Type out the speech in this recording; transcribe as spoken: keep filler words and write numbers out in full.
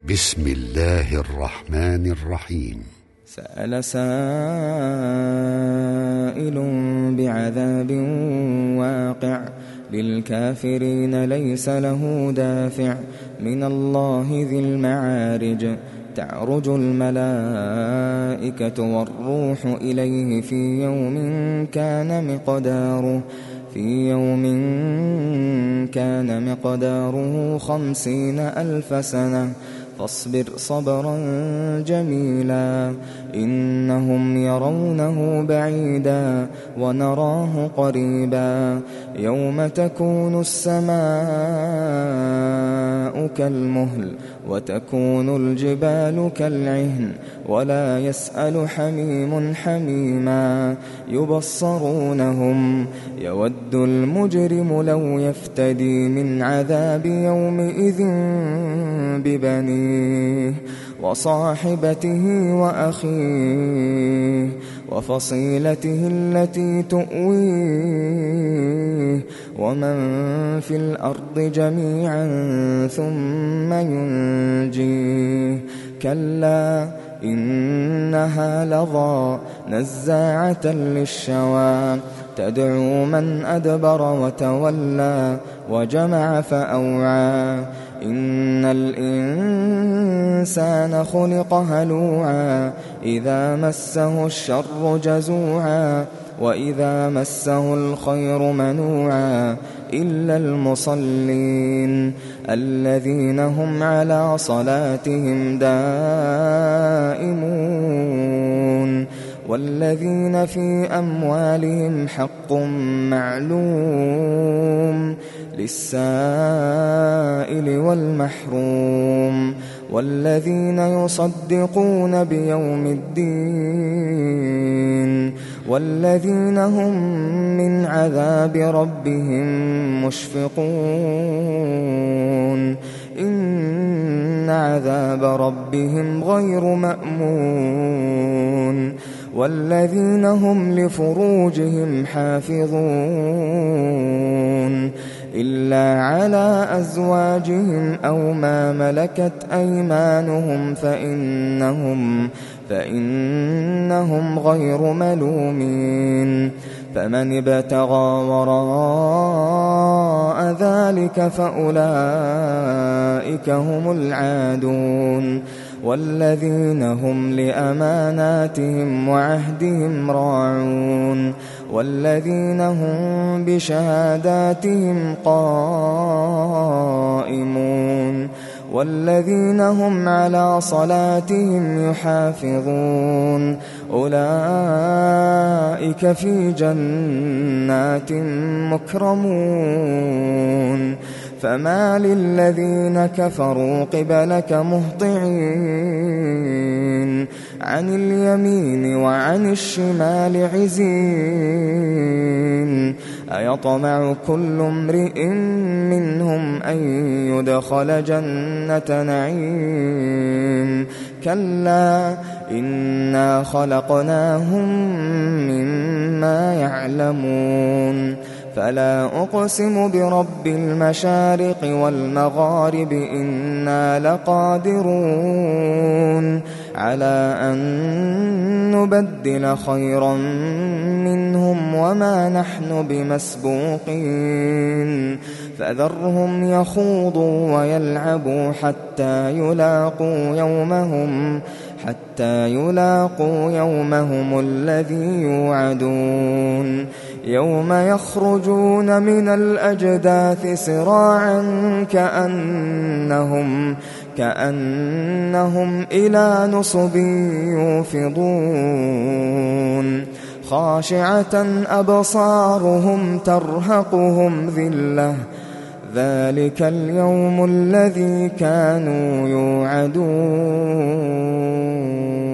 بسم الله الرحمن الرحيم. سأل سائل بعذاب واقع للكافرين ليس له دافع من الله ذي المعارج تعرج الملائكة والروح إليه في يوم كان مقداره في يوم كان مقداره خمسين ألف سنة فاصبر صبرا جميلا إنهم يرونه بعيدا ونراه قريبا يوم تكون السماء كالمهل وتكون الجبال كالعهن ولا يسأل حميم حميما يبصرونهم يود المجرم لو يفتدي من عذاب يومئذ ببنيه وصاحبته وأخيه وفصيلته التي تؤويه ومن في الأرض جميعا ثم ينجيه كلا إنها لظى نزاعة للشوى تدعو من أدبر وتولى وجمع فأوعى إن الإنسان خلق هلوعا إذا مسه الشر جزوعا وإذا مسه الخير منوعا إلا المصلين الذين هم على صلاتهم دائمون والذين في أموالهم حق معلوم للسائل والمحروم والذين يصدقون بيوم الدين والذين هم من عذاب ربهم مشفقون إن عذاب ربهم غير مأمون والذين هم لفروجهم حافظون إلا على أزواجهم أو ما ملكت أيمانهم فإنهم فإنهم غير ملومين فمن ابتغى وراء ذلك فأولئك هم العادون والذين هم لأماناتهم وعهدهم راعون والذين هم بشهاداتهم قائمون والذين هم على صلاتهم يحافظون أولئك في جنات مكرمون فما للذين كفروا قبلك مهطعين عن اليمين وعن الشمال عزين أيطمع كل امرئ منهم أن يدخل جنة نعيم كلا إنا خلقناهم مما يعلمون فلا أقسم برب المشارق والمغارب إنا لقادرون على أن نبدل خيرا منهم وما نحن بمسبوقين فذرهم يخوضوا ويلعبوا حتى يلاقوا يومهم حتى يلاقوا يومهم الذي يوعدون يوم يخرجون من الأجداث سراعا كأنهم كأنهم إلى نصب يوفضون خاشعة أبصارهم ترهقهم ذلة ذلك اليوم الذي كانوا يوعدون.